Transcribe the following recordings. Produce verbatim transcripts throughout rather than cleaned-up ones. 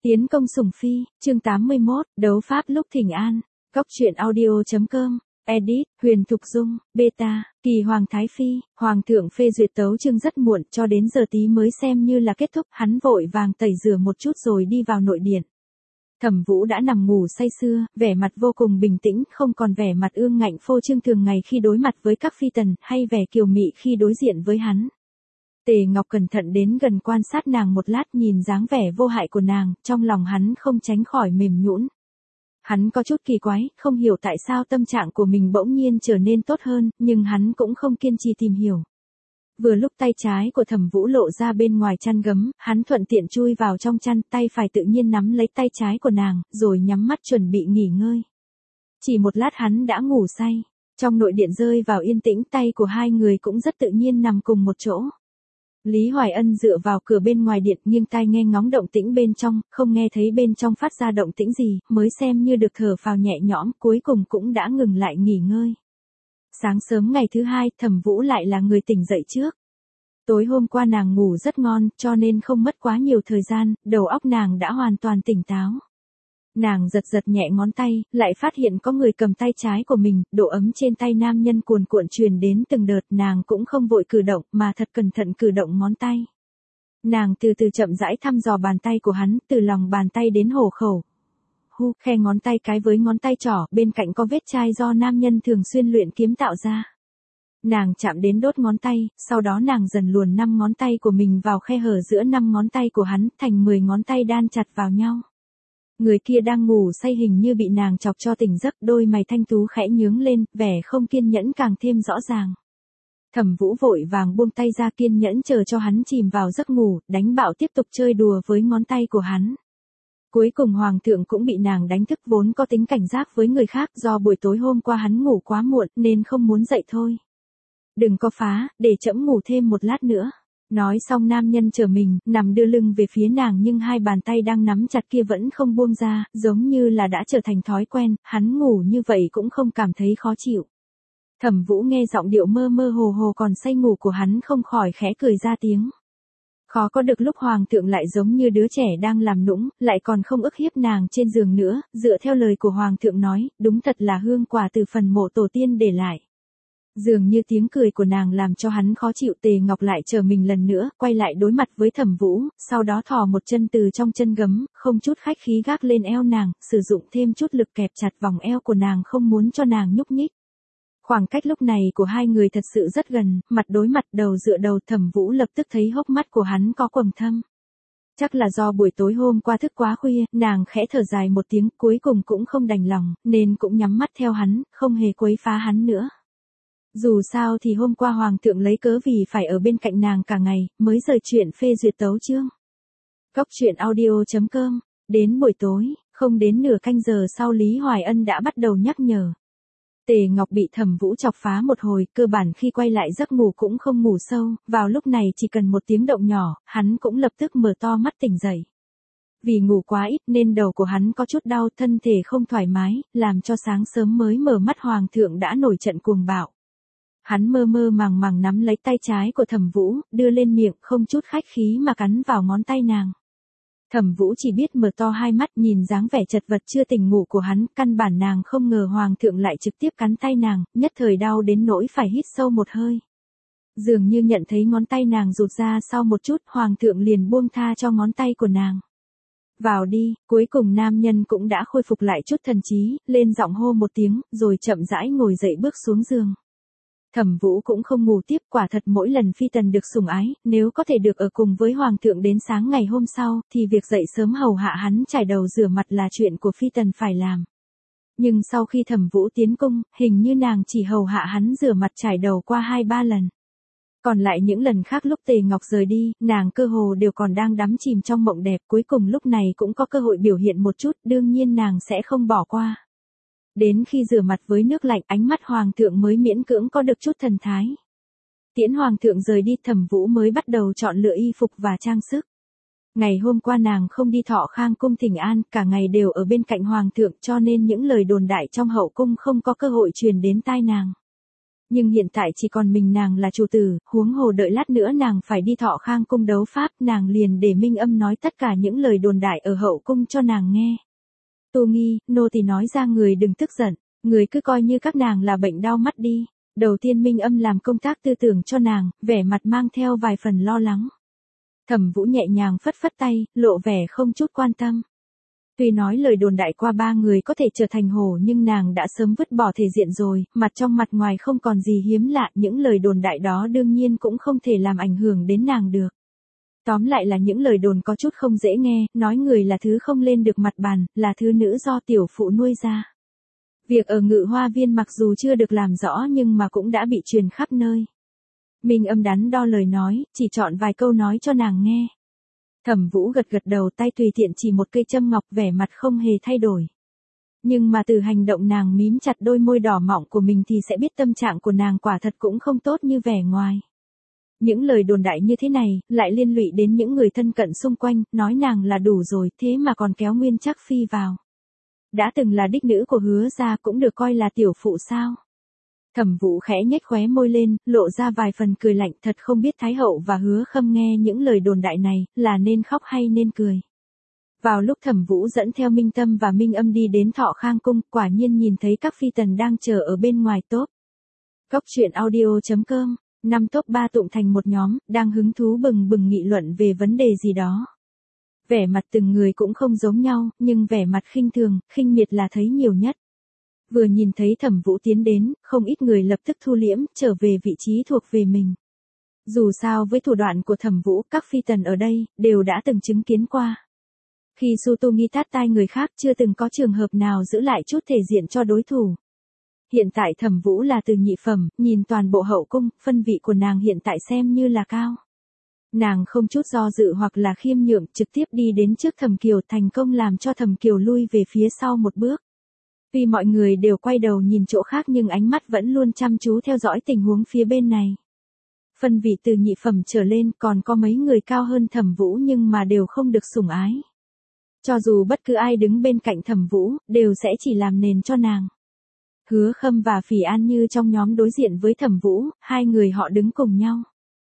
Tiến công sủng phi, chương tám mươi mốt, đấu pháp lúc thỉnh an. Góc truyện audio.com. Edit, Huyền Thục Dung, Beta, Kỳ Hoàng Thái Phi. Hoàng thượng phê duyệt tấu chương rất muộn, cho đến giờ tí mới xem như là kết thúc. Hắn vội vàng tẩy rửa một chút rồi đi vào nội điện. Thẩm Vũ đã nằm ngủ say sưa, vẻ mặt vô cùng bình tĩnh, không còn vẻ mặt ương ngạnh phô trương thường ngày khi đối mặt với các phi tần, hay vẻ kiều mị khi đối diện với hắn. Tề Ngọc cẩn thận đến gần quan sát nàng một lát, nhìn dáng vẻ vô hại của nàng, trong lòng hắn không tránh khỏi mềm nhũn. Hắn có chút kỳ quái, không hiểu tại sao tâm trạng của mình bỗng nhiên trở nên tốt hơn, nhưng hắn cũng không kiên trì tìm hiểu. Vừa lúc tay trái của Thẩm Vũ lộ ra bên ngoài chăn gấm, hắn thuận tiện chui vào trong chăn, tay phải tự nhiên nắm lấy tay trái của nàng, rồi nhắm mắt chuẩn bị nghỉ ngơi. Chỉ một lát hắn đã ngủ say. Trong nội điện rơi vào yên tĩnh, tay của hai người cũng rất tự nhiên nằm cùng một chỗ. Lý Hoài Ân dựa vào cửa bên ngoài điện, nghiêng tai nghe ngóng động tĩnh bên trong, không nghe thấy bên trong phát ra động tĩnh gì, mới xem như được thở phào nhẹ nhõm, cuối cùng cũng đã ngừng lại nghỉ ngơi. Sáng sớm ngày thứ hai, Thẩm Vũ lại là người tỉnh dậy trước. Tối hôm qua nàng ngủ rất ngon, cho nên không mất quá nhiều thời gian, đầu óc nàng đã hoàn toàn tỉnh táo. Nàng giật giật nhẹ ngón tay, lại phát hiện có người cầm tay trái của mình, độ ấm trên tay nam nhân cuồn cuộn truyền đến từng đợt, nàng cũng không vội cử động, mà thật cẩn thận cử động ngón tay. Nàng từ từ chậm rãi thăm dò bàn tay của hắn, từ lòng bàn tay đến hổ khẩu. Hu, khe ngón tay cái với ngón tay trỏ, bên cạnh có vết chai do nam nhân thường xuyên luyện kiếm tạo ra. Nàng chạm đến đốt ngón tay, sau đó nàng dần luồn năm ngón tay của mình vào khe hở giữa năm ngón tay của hắn, thành mười ngón tay đan chặt vào nhau. Người kia đang ngủ say hình như bị nàng chọc cho tỉnh giấc, đôi mày thanh tú khẽ nhướng lên, vẻ không kiên nhẫn càng thêm rõ ràng. Thẩm Vũ vội vàng buông tay ra, kiên nhẫn chờ cho hắn chìm vào giấc ngủ, đánh bạo tiếp tục chơi đùa với ngón tay của hắn. Cuối cùng hoàng thượng cũng bị nàng đánh thức, vốn có tính cảnh giác với người khác, do buổi tối hôm qua hắn ngủ quá muộn nên không muốn dậy thôi. Đừng có phá, để trẫm ngủ thêm một lát nữa. Nói xong nam nhân trở mình, nằm đưa lưng về phía nàng, nhưng hai bàn tay đang nắm chặt kia vẫn không buông ra, giống như là đã trở thành thói quen, hắn ngủ như vậy cũng không cảm thấy khó chịu. Thẩm Vũ nghe giọng điệu mơ mơ hồ hồ còn say ngủ của hắn, không khỏi khẽ cười ra tiếng. Khó có được lúc hoàng thượng lại giống như đứa trẻ đang làm nũng, lại còn không ức hiếp nàng trên giường nữa, dựa theo lời của hoàng thượng nói, đúng thật là hương quả từ phần mộ tổ tiên để lại. Dường như tiếng cười của nàng làm cho hắn khó chịu. Tề Ngọc lại chờ mình lần nữa, quay lại đối mặt với Thẩm Vũ, sau đó thò một chân từ trong chân gấm, không chút khách khí gác lên eo nàng, sử dụng thêm chút lực kẹp chặt vòng eo của nàng, không muốn cho nàng nhúc nhích. Khoảng cách lúc này của hai người thật sự rất gần, mặt đối mặt, đầu dựa đầu. Thẩm Vũ lập tức thấy hốc mắt của hắn có quầng thâm. Chắc là do buổi tối hôm qua thức quá khuya, nàng khẽ thở dài một tiếng, cuối cùng cũng không đành lòng, nên cũng nhắm mắt theo hắn, không hề quấy phá hắn nữa. Dù sao thì hôm qua hoàng thượng lấy cớ vì phải ở bên cạnh nàng cả ngày, mới rời chuyện phê duyệt tấu chương. Góc truyện audio.com. Đến buổi tối, không đến nửa canh giờ sau, Lý Hoài Ân đã bắt đầu nhắc nhở. Tề Ngọc bị Thẩm Vũ chọc phá một hồi, cơ bản khi quay lại giấc ngủ cũng không ngủ sâu, vào lúc này chỉ cần một tiếng động nhỏ, hắn cũng lập tức mở to mắt tỉnh dậy. Vì ngủ quá ít nên đầu của hắn có chút đau, thân thể không thoải mái, làm cho sáng sớm mới mở mắt hoàng thượng đã nổi trận cuồng bạo. Hắn mơ mơ màng màng nắm lấy tay trái của Thẩm Vũ, đưa lên miệng, không chút khách khí mà cắn vào ngón tay nàng. Thẩm Vũ chỉ biết mở to hai mắt, nhìn dáng vẻ chật vật chưa tỉnh ngủ của hắn, căn bản nàng không ngờ hoàng thượng lại trực tiếp cắn tay nàng, nhất thời đau đến nỗi phải hít sâu một hơi. Dường như nhận thấy ngón tay nàng rụt ra sau một chút, hoàng thượng liền buông tha cho ngón tay của nàng. Vào đi. Cuối cùng nam nhân cũng đã khôi phục lại chút thần trí, lên giọng hô một tiếng, rồi chậm rãi ngồi dậy bước xuống giường. Thẩm Vũ cũng không ngủ tiếp, quả thật mỗi lần phi tần được sủng ái, nếu có thể được ở cùng với hoàng thượng đến sáng ngày hôm sau, thì việc dậy sớm hầu hạ hắn chải đầu rửa mặt là chuyện của phi tần phải làm. Nhưng sau khi Thẩm Vũ tiến cung, hình như nàng chỉ hầu hạ hắn rửa mặt chải đầu qua hai ba lần. Còn lại những lần khác lúc Tề Ngọc rời đi, nàng cơ hồ đều còn đang đắm chìm trong mộng đẹp, cuối cùng lúc này cũng có cơ hội biểu hiện một chút, đương nhiên nàng sẽ không bỏ qua. Đến khi rửa mặt với nước lạnh, ánh mắt hoàng thượng mới miễn cưỡng có được chút thần thái. Tiễn hoàng thượng rời đi, Thẩm Vũ mới bắt đầu chọn lựa y phục và trang sức. Ngày hôm qua nàng không đi Thọ Khang cung thỉnh an, cả ngày đều ở bên cạnh hoàng thượng, cho nên những lời đồn đại trong hậu cung không có cơ hội truyền đến tai nàng. Nhưng hiện tại chỉ còn mình nàng là chủ tử, huống hồ đợi lát nữa nàng phải đi Thọ Khang cung đấu pháp, nàng liền để Minh Âm nói tất cả những lời đồn đại ở hậu cung cho nàng nghe. Tu Nghi, nô tỳ nói ra người đừng tức giận, người cứ coi như các nàng là bệnh đau mắt đi. Đầu tiên Minh Âm làm công tác tư tưởng cho nàng, vẻ mặt mang theo vài phần lo lắng. Thẩm Vũ nhẹ nhàng phất phất tay, lộ vẻ không chút quan tâm. Tuy nói lời đồn đại qua ba người có thể trở thành hổ nhưng nàng đã sớm vứt bỏ thể diện rồi, mặt trong mặt ngoài không còn gì hiếm lạ, những lời đồn đại đó đương nhiên cũng không thể làm ảnh hưởng đến nàng được. Tóm lại là những lời đồn có chút không dễ nghe, nói người là thứ không lên được mặt bàn, là thứ nữ do tiểu phụ nuôi ra. Việc ở Ngự Hoa Viên mặc dù chưa được làm rõ nhưng mà cũng đã bị truyền khắp nơi. Minh Âm đắn đo lời nói, chỉ chọn vài câu nói cho nàng nghe. Thẩm Vũ gật gật đầu, tay tùy tiện chỉ một cây châm ngọc, vẻ mặt không hề thay đổi. Nhưng mà từ hành động nàng mím chặt đôi môi đỏ mọng của mình thì sẽ biết tâm trạng của nàng quả thật cũng không tốt như vẻ ngoài. Những lời đồn đại như thế này, lại liên lụy đến những người thân cận xung quanh, nói nàng là đủ rồi, thế mà còn kéo Nguyên Trác Phi vào. Đã từng là đích nữ của Hứa gia cũng được coi là tiểu phụ sao. Thẩm Vũ khẽ nhếch khóe môi lên, lộ ra vài phần cười lạnh, thật không biết Thái hậu và Hứa Khâm nghe những lời đồn đại này, là nên khóc hay nên cười. Vào lúc Thẩm Vũ dẫn theo Minh Tâm và Minh Âm đi đến Thọ Khang cung, quả nhiên nhìn thấy các phi tần đang chờ ở bên ngoài top. Cốc truyện audio chấm com, năm top ba tụng thành một nhóm, đang hứng thú bừng bừng nghị luận về vấn đề gì đó. Vẻ mặt từng người cũng không giống nhau, nhưng vẻ mặt khinh thường, khinh miệt là thấy nhiều nhất. Vừa nhìn thấy Thẩm Vũ tiến đến, không ít người lập tức thu liễm, trở về vị trí thuộc về mình. Dù sao với thủ đoạn của Thẩm Vũ, các phi tần ở đây, đều đã từng chứng kiến qua. Khi Su Tu Nghi tát tai người khác chưa từng có trường hợp nào giữ lại chút thể diện cho đối thủ. Hiện tại Thẩm Vũ là từ nhị phẩm, nhìn toàn bộ hậu cung, phân vị của nàng hiện tại xem như là cao. Nàng không chút do dự hoặc là khiêm nhượng, trực tiếp đi đến trước Thẩm Kiều, thành công làm cho Thẩm Kiều lui về phía sau một bước. Tuy mọi người đều quay đầu nhìn chỗ khác nhưng ánh mắt vẫn luôn chăm chú theo dõi tình huống phía bên này. Phân vị từ nhị phẩm trở lên còn có mấy người cao hơn Thẩm Vũ nhưng mà đều không được sủng ái. Cho dù bất cứ ai đứng bên cạnh Thẩm Vũ, đều sẽ chỉ làm nền cho nàng. Hứa Khâm và Phỉ An Như trong nhóm đối diện với Thẩm Vũ, hai người họ đứng cùng nhau.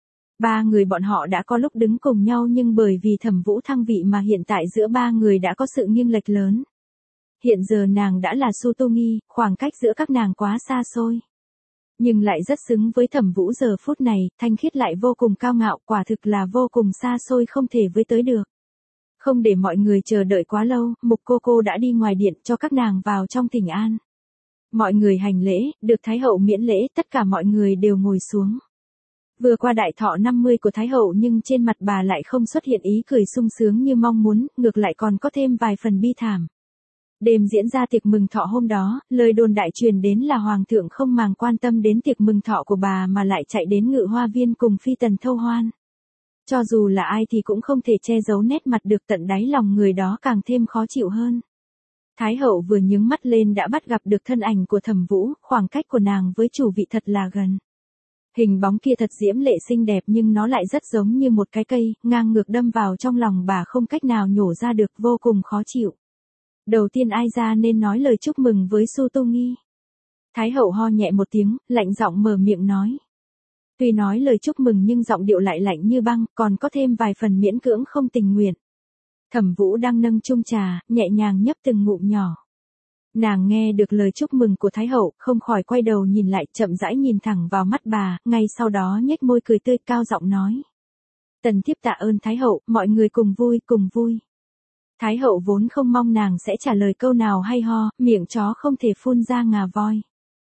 Ba người bọn họ đã có lúc đứng cùng nhau nhưng bởi vì Thẩm Vũ thăng vị mà hiện tại giữa ba người đã có sự nghiêng lệch lớn. Hiện giờ nàng đã là Su Tu Nghi, khoảng cách giữa các nàng quá xa xôi. Nhưng lại rất xứng với Thẩm Vũ giờ phút này, thanh khiết lại vô cùng cao ngạo, quả thực là vô cùng xa xôi không thể với tới được. Không để mọi người chờ đợi quá lâu, Mục cô cô đã đi ngoài điện cho các nàng vào trong thỉnh an. Mọi người hành lễ, được Thái hậu miễn lễ, tất cả mọi người đều ngồi xuống. Vừa qua đại thọ năm mươi của Thái hậu nhưng trên mặt bà lại không xuất hiện ý cười sung sướng như mong muốn, ngược lại còn có thêm vài phần bi thảm. Đêm diễn ra tiệc mừng thọ hôm đó, lời đồn đại truyền đến là Hoàng thượng không màng quan tâm đến tiệc mừng thọ của bà mà lại chạy đến Ngự Hoa Viên cùng phi tần thâu hoan. Cho dù là ai thì cũng không thể che giấu nét mặt được, tận đáy lòng người đó càng thêm khó chịu hơn. Thái hậu vừa nhướng mắt lên đã bắt gặp được thân ảnh của Thẩm Vũ, khoảng cách của nàng với chủ vị thật là gần. Hình bóng kia thật diễm lệ xinh đẹp nhưng nó lại rất giống như một cái cây, ngang ngược đâm vào trong lòng bà không cách nào nhổ ra được, vô cùng khó chịu. Đầu tiên ai ra nên nói lời chúc mừng với Su Tu Nghi. Thái hậu ho nhẹ một tiếng, lạnh giọng mở miệng nói. Tuy nói lời chúc mừng nhưng giọng điệu lại lạnh như băng, còn có thêm vài phần miễn cưỡng không tình nguyện. Thẩm Vũ đang nâng chung trà, nhẹ nhàng nhấp từng ngụm nhỏ. Nàng nghe được lời chúc mừng của Thái hậu, không khỏi quay đầu nhìn lại, chậm rãi nhìn thẳng vào mắt bà, ngay sau đó nhếch môi cười tươi, cao giọng nói. Tần thiếp tạ ơn Thái hậu, mọi người cùng vui, cùng vui. Thái hậu vốn không mong nàng sẽ trả lời câu nào hay ho, miệng chó không thể phun ra ngà voi.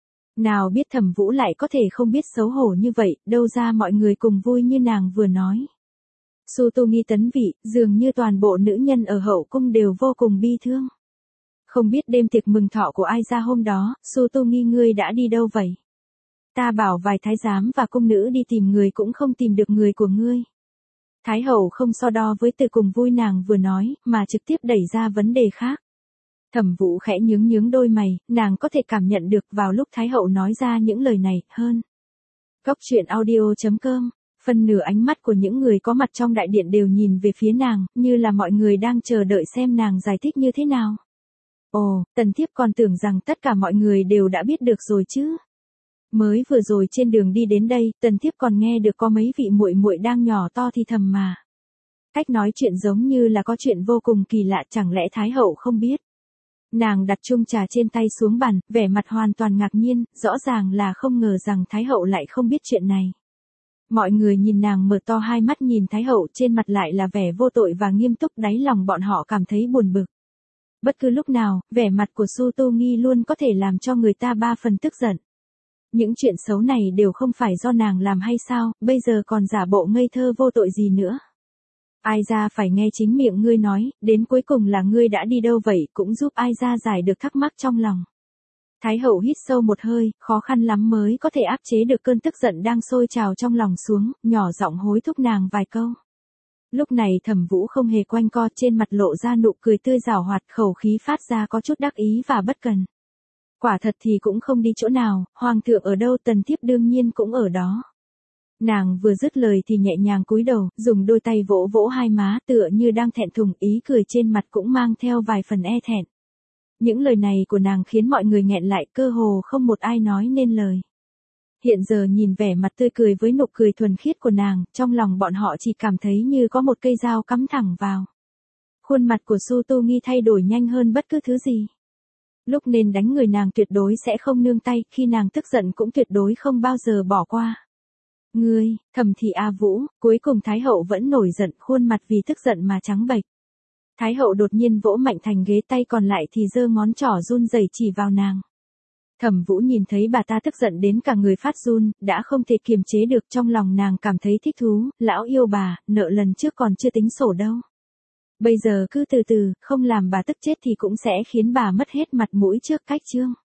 Nào biết Thẩm Vũ lại có thể không biết xấu hổ như vậy, đâu ra mọi người cùng vui như nàng vừa nói. Su Tu Nghi tấn vị, dường như toàn bộ nữ nhân ở hậu cung đều vô cùng bi thương. Không biết đêm tiệc mừng thọ của ai ra hôm đó, Su Tu Nghi ngươi đã đi đâu vậy? Ta bảo vài thái giám và cung nữ đi tìm người cũng không tìm được người của ngươi. Thái hậu không so đo với từ cùng vui nàng vừa nói, mà trực tiếp đẩy ra vấn đề khác. Thẩm Vũ khẽ nhướng nhướng đôi mày, nàng có thể cảm nhận được vào lúc Thái hậu nói ra những lời này, hơn. Cốc truyện audio chấm com, phần nửa ánh mắt của những người có mặt trong đại điện đều nhìn về phía nàng, như là mọi người đang chờ đợi xem nàng giải thích như thế nào. Ồ, tần thiếp còn tưởng rằng tất cả mọi người đều đã biết được rồi chứ. Mới vừa rồi trên đường đi đến đây, Tần Thiếp còn nghe được có mấy vị muội muội đang nhỏ to thì thầm mà. Cách nói chuyện giống như là có chuyện vô cùng kỳ lạ, chẳng lẽ Thái hậu không biết. Nàng đặt chung trà trên tay xuống bàn, vẻ mặt hoàn toàn ngạc nhiên, rõ ràng là không ngờ rằng Thái hậu lại không biết chuyện này. Mọi người nhìn nàng mở to hai mắt nhìn Thái hậu, trên mặt lại là vẻ vô tội và nghiêm túc, đáy lòng bọn họ cảm thấy buồn bực. Bất cứ lúc nào, vẻ mặt của Su Tu Nghi luôn có thể làm cho người ta ba phần tức giận. Những chuyện xấu này đều không phải do nàng làm hay sao, bây giờ còn giả bộ ngây thơ vô tội gì nữa. Ai ra phải nghe chính miệng ngươi nói, đến cuối cùng là ngươi đã đi đâu vậy, cũng giúp ai ra giải được thắc mắc trong lòng. Thái hậu hít sâu một hơi, khó khăn lắm mới có thể áp chế được cơn tức giận đang sôi trào trong lòng xuống, nhỏ giọng hối thúc nàng vài câu. Lúc này Thẩm Vũ không hề quanh co, trên mặt lộ ra nụ cười tươi giảo hoạt, khẩu khí phát ra có chút đắc ý và bất cần. Quả thật thì cũng không đi chỗ nào, hoàng thượng ở đâu Tần Thiếp đương nhiên cũng ở đó. Nàng vừa dứt lời thì nhẹ nhàng cúi đầu, dùng đôi tay vỗ vỗ hai má tựa như đang thẹn thùng, ý cười trên mặt cũng mang theo vài phần e thẹn. Những lời này của nàng khiến mọi người nghẹn lại, cơ hồ không một ai nói nên lời. Hiện giờ nhìn vẻ mặt tươi cười với nụ cười thuần khiết của nàng, trong lòng bọn họ chỉ cảm thấy như có một cây dao cắm thẳng vào. Khuôn mặt của Su Tu Nghi thay đổi nhanh hơn bất cứ thứ gì. Lúc nên đánh người nàng tuyệt đối sẽ không nương tay, khi nàng tức giận cũng tuyệt đối không bao giờ bỏ qua. Ngươi, Thẩm thị A Vũ, cuối cùng Thái hậu vẫn nổi giận, khuôn mặt vì tức giận mà trắng bệch. Thái hậu đột nhiên vỗ mạnh thành ghế, tay còn lại thì giơ ngón trỏ run rẩy chỉ vào nàng. Thẩm Vũ nhìn thấy bà ta tức giận đến cả người phát run, đã không thể kiềm chế được, trong lòng nàng cảm thấy thích thú, lão yêu bà, nợ lần trước còn chưa tính sổ đâu. Bây giờ cứ từ từ, không làm bà tức chết thì cũng sẽ khiến bà mất hết mặt mũi trước cách chương.